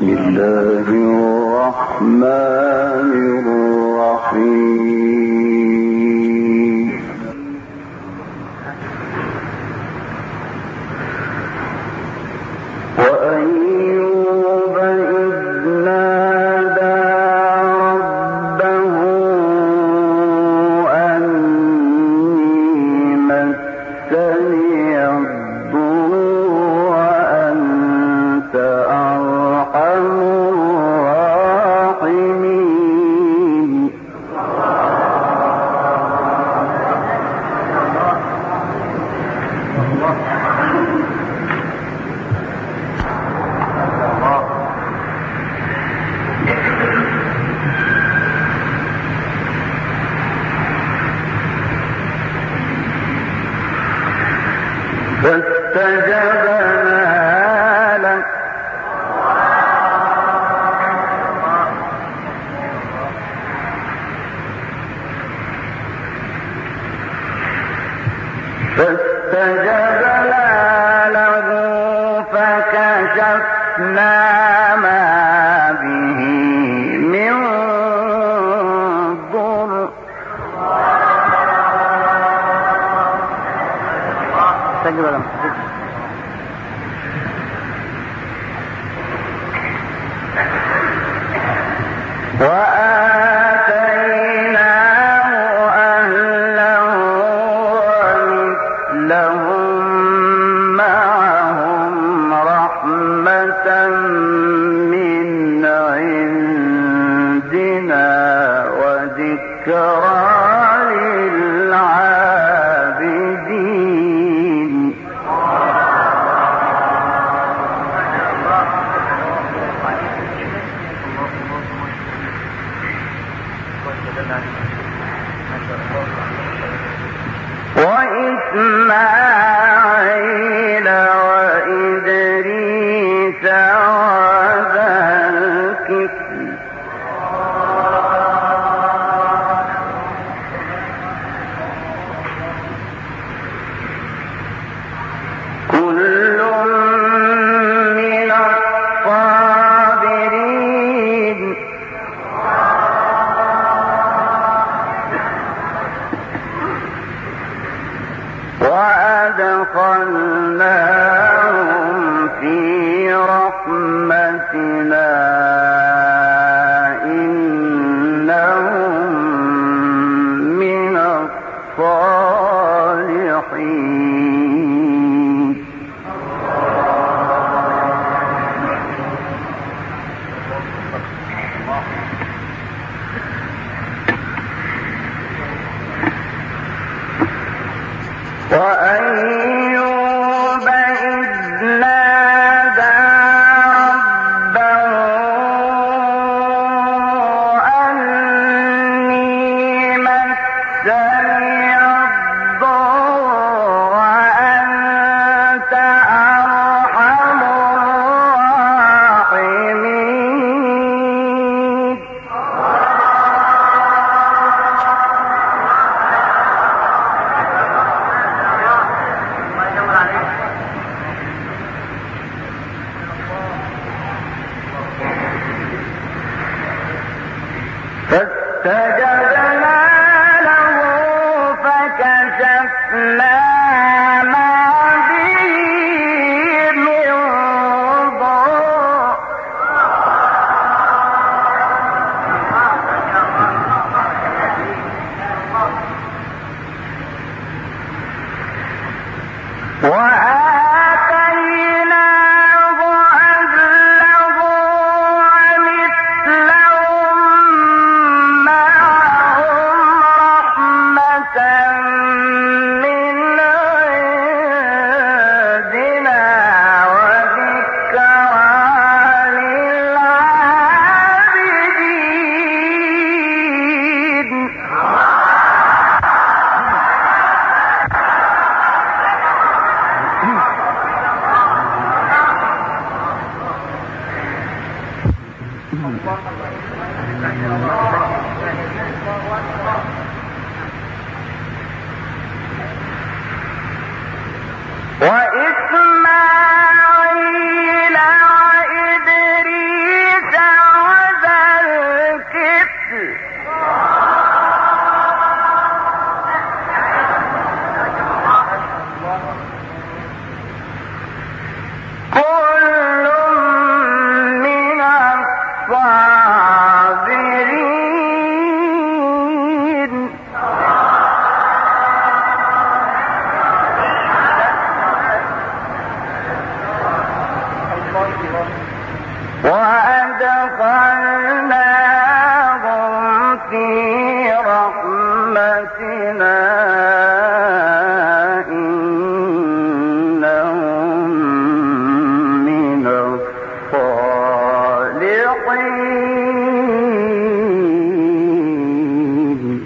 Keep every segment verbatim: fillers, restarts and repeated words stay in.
بسم الله الرحمن الرحيم وأيوب إذ نادى ربه أني مسني الضر وأنت أرحم الراحمين فاستجبنا له فاستجبنا له فكشفنا ما به من ضر وآتيناه أهله ومثلهم معهم رحمة من عندنا وذكرى للعابدين وإسماعيل وإدريس وذا الكفل كل من الصابرين وأدخلناهم في رحمتنا إنهم من الصالحين وأيوب إذ نادى ربه أني مسني الضر وأنت أرحم الراحمين فاستجبنا له فكشفنا ما به من ضر وآتيناه أهله ومثلهم معهم رحمة من عندنا وذكرى للعابدين وإسماعيل وإدريس وأدخلناهم في رحمتنا إنهم من الصالحين.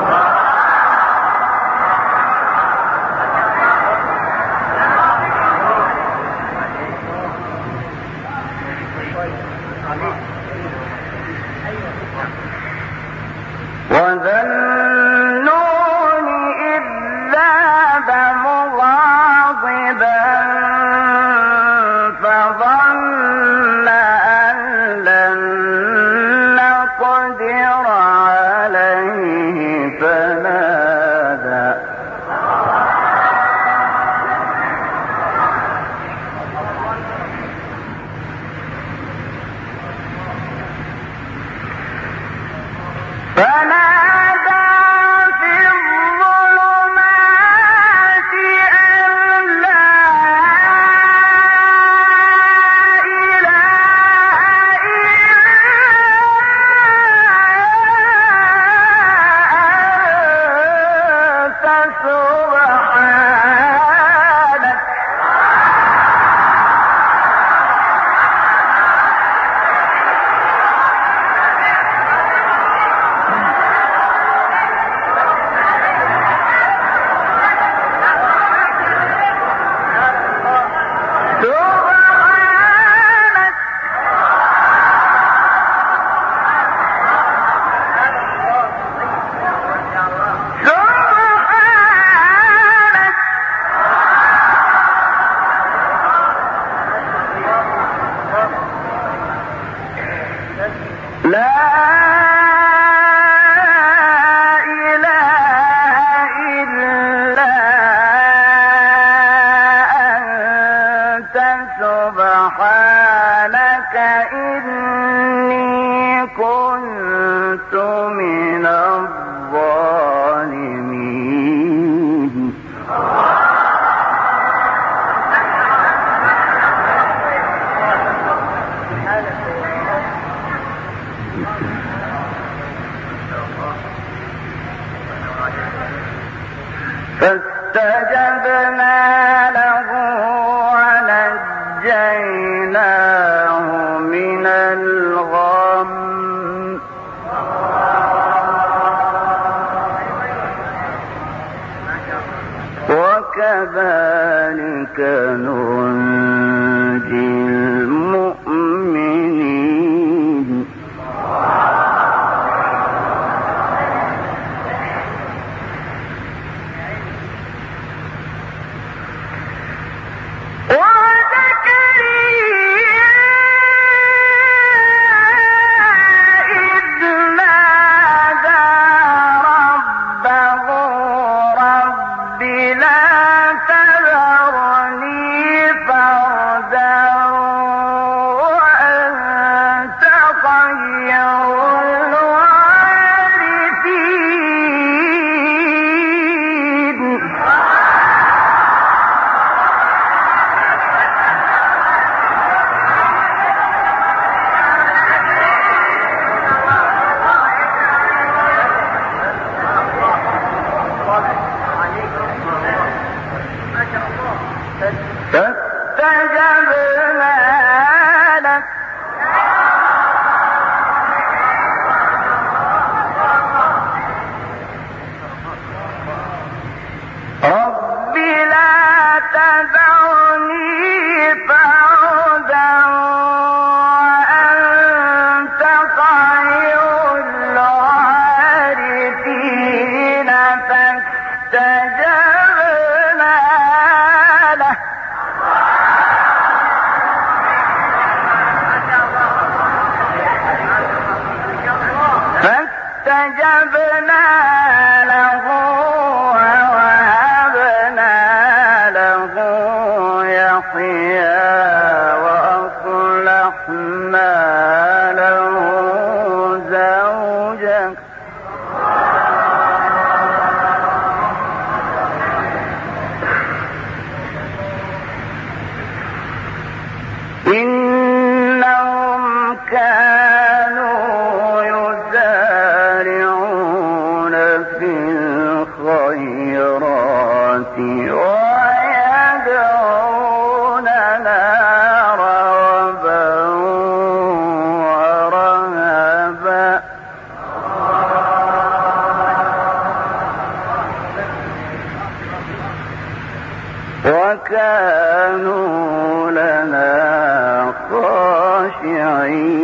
وذا النون إذ ذهب مغاضبا فظن أن لن نقدر عليه فنادى فنادى في الظلمات أن لا إله إلا أنت سبحانك سبحانك سبحانك لا إله إلا أنت سبحانك إني كنت من الظالمين. فاستجبنا له ونجيناه من الغم وكذلك ننجي المؤمنين. فاستجبنا لك رب لا تذرني فردا وأنت خير الوارثين. فاستجبنا له فاستجبنا له ووهبنا له يحيى وأصلحنا له زوجه إنهم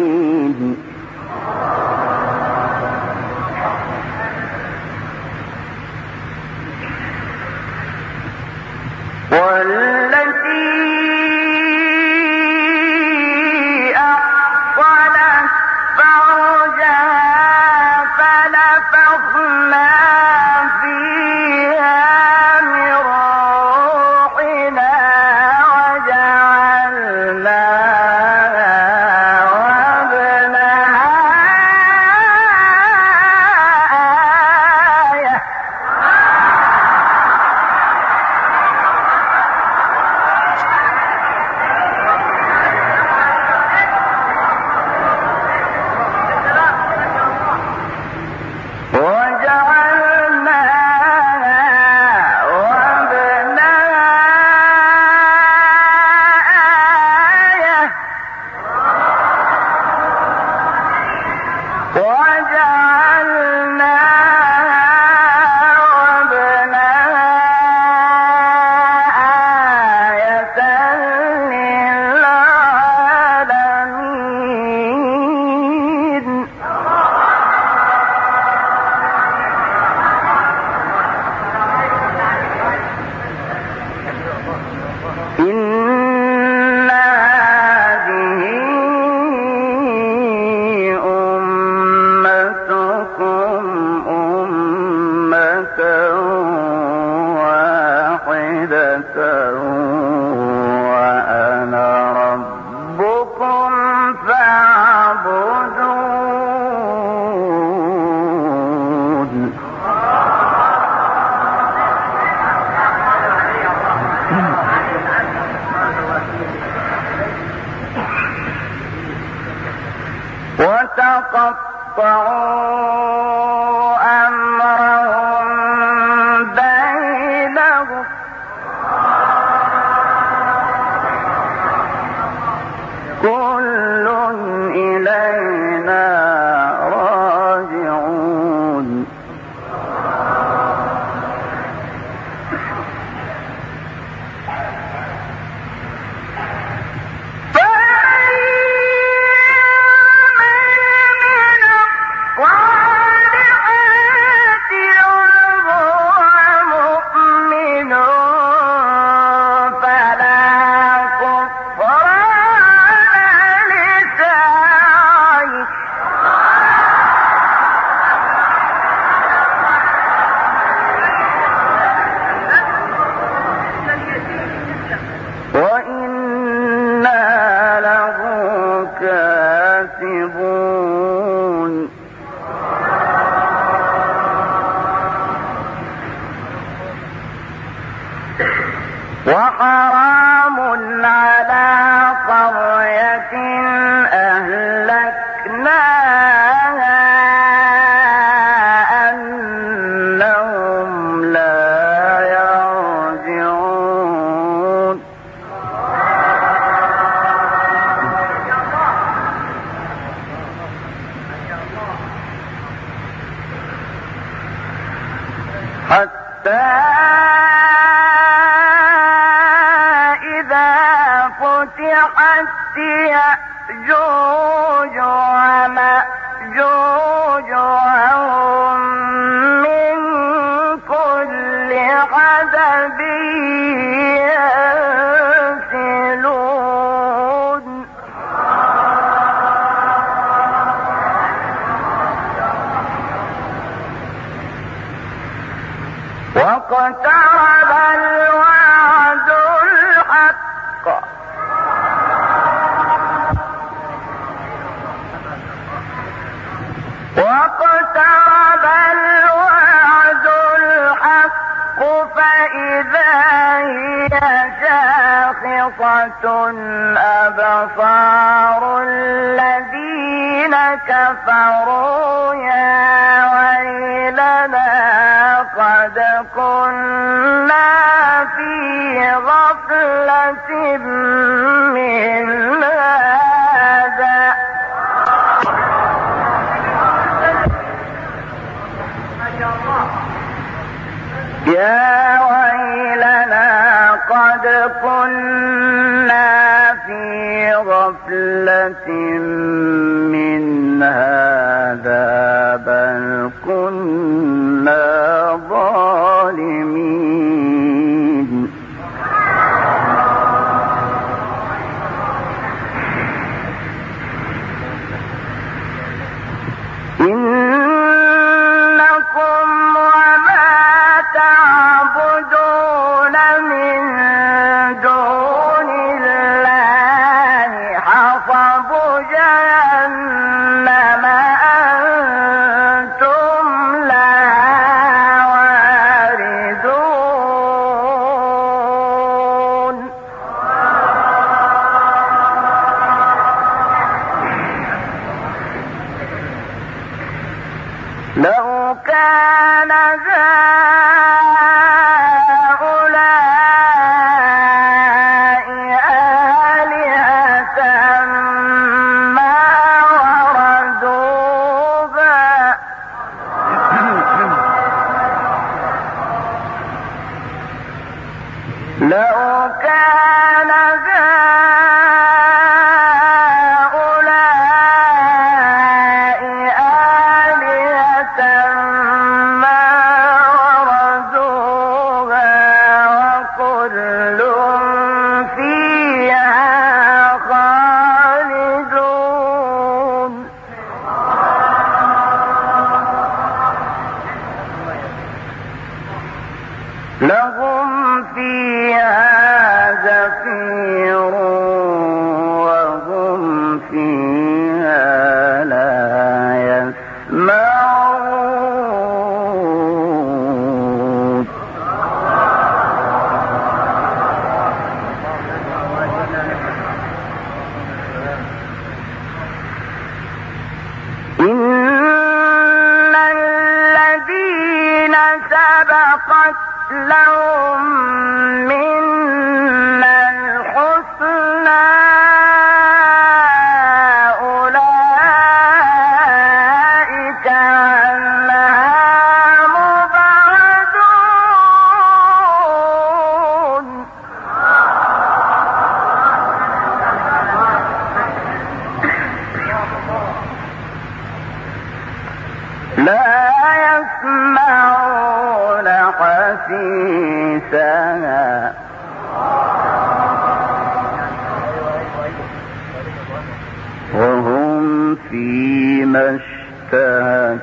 وحرام على قرية أهلكناها أنهم لا يرجعون حتى فتحت يأجوج ومأجوج وهم من كل حدب ينسلون واقترب الوعد الحق واقترب الوعد الحق فإذا هي شاخصة أبصار الذين كفروا يا ويلنا قد كنا في غفلة من هذا يا ويلنا قد كنا في غفلة كان هؤلاء آلهة ما وردوها لو كان هؤلاء آلهة ما وردوها وكل فيها خالدون لهم فيها زفير وهم فيها لا يسمعون إن الذين سبقت لهم منا الحسنى أولئك عنها مبعدون لا يسمعون حسيسها وهم فيما اشتهت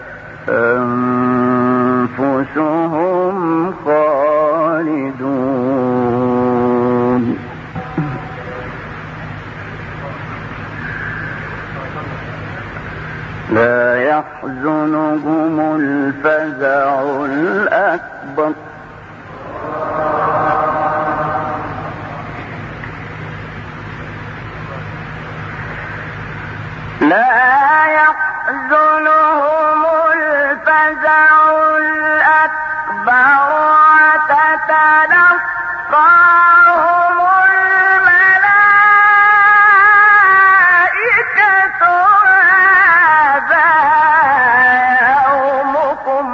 أنفسهم خالدون لا يحزنهم الفزع الأكبر لا يحزنهم الفزع الأكبر وتتلقاهم الملائكة هذا يومكم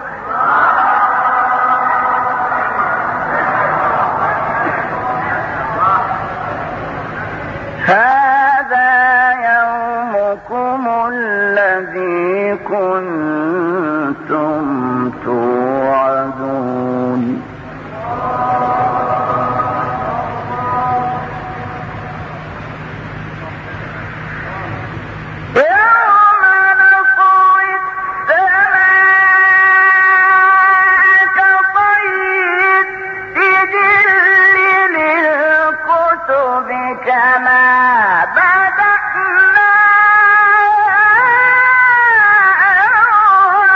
هذا يومكم الذي كنتم توعدون يوم نطوي السماء كطي السجل للكتب كما بدأنا أول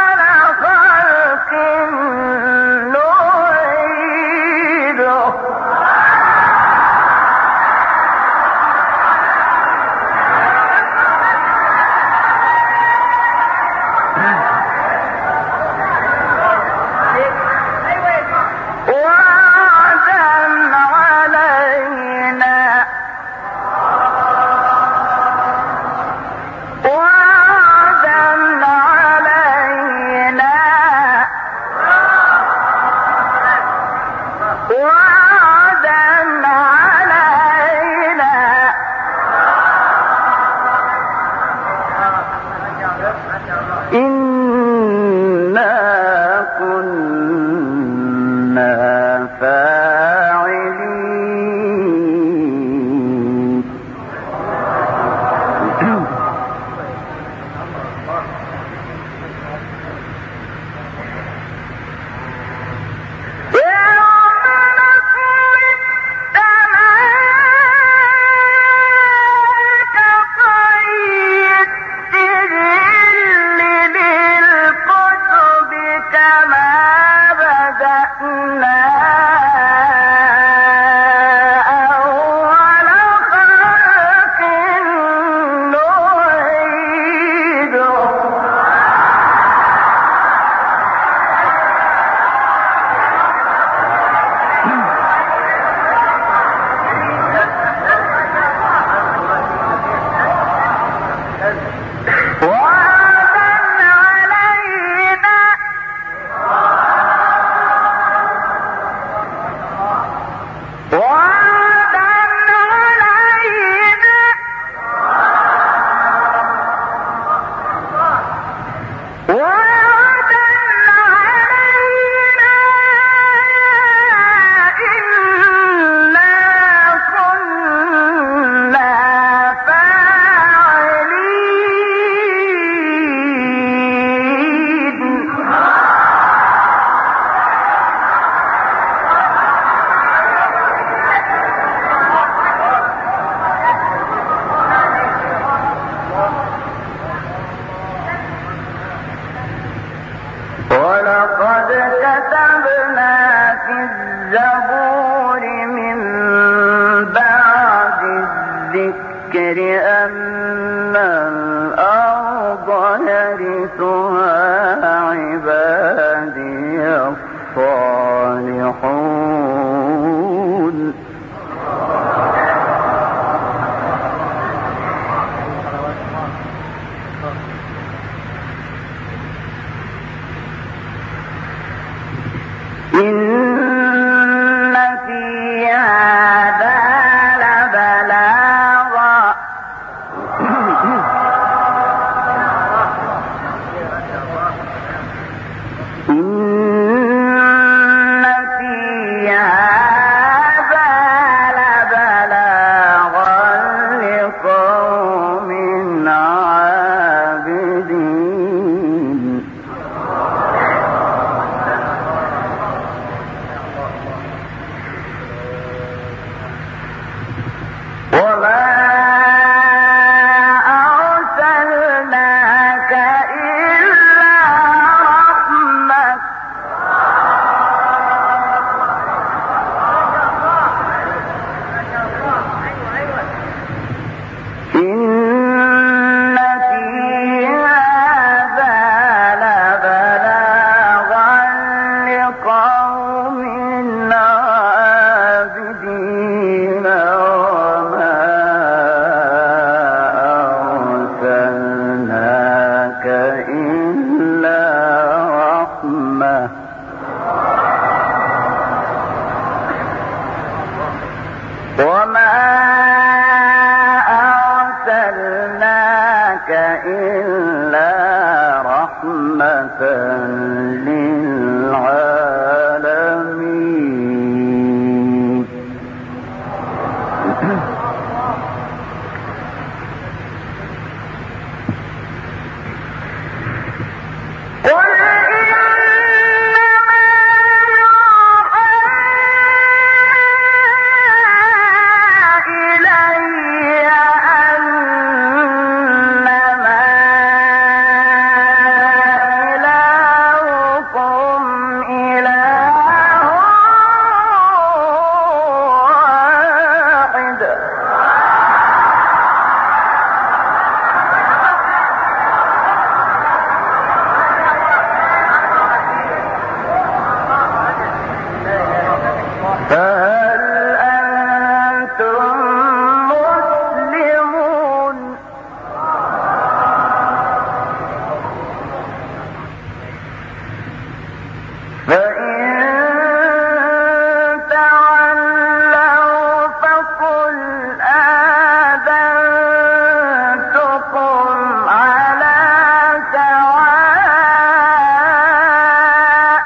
كتبنا في الزبور من بعد الذكر أن الأرض يرثها عبادي الصالحون إن في هذا لبلاغا إن في هذا لبلاغا لقوم عابدين وما أرسلناك إلا رحمة إن في هذا لبلاغا لقوم عابدين وما أرسلناك إلا رحمة وما أرسلناك إلا رحمة للعالمين قل إنما يوحى إلي أنما إلهكم إله واحد فهل أنتم مسلمون فإن تولوا فقل آذنتكم على سواء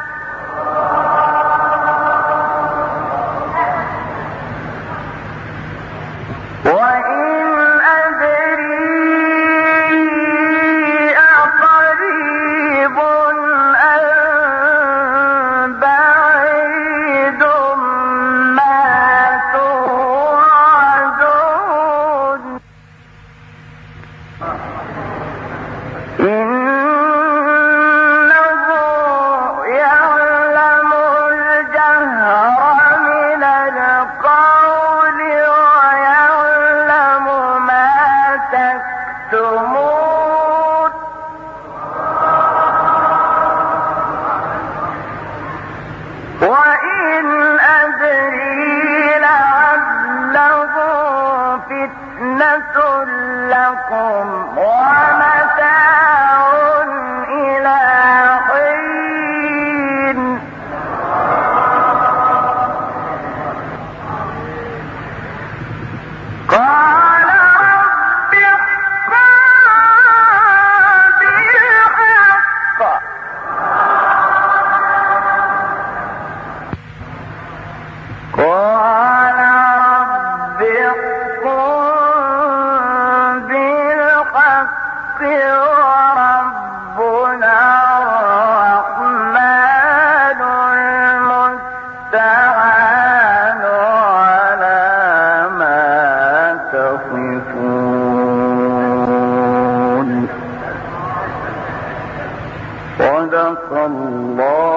وإن أدري أقريب أم بعيد ما توعدون إنه يعلم الجهر من القول ويعلم ما تكتمون وإن أدري لعله فتنة لكم ومتاع إلى حين قال رب احكم بالحق قال رب احكم بالحق وربنا الرحمن المستعان على ما تصفون صدق الله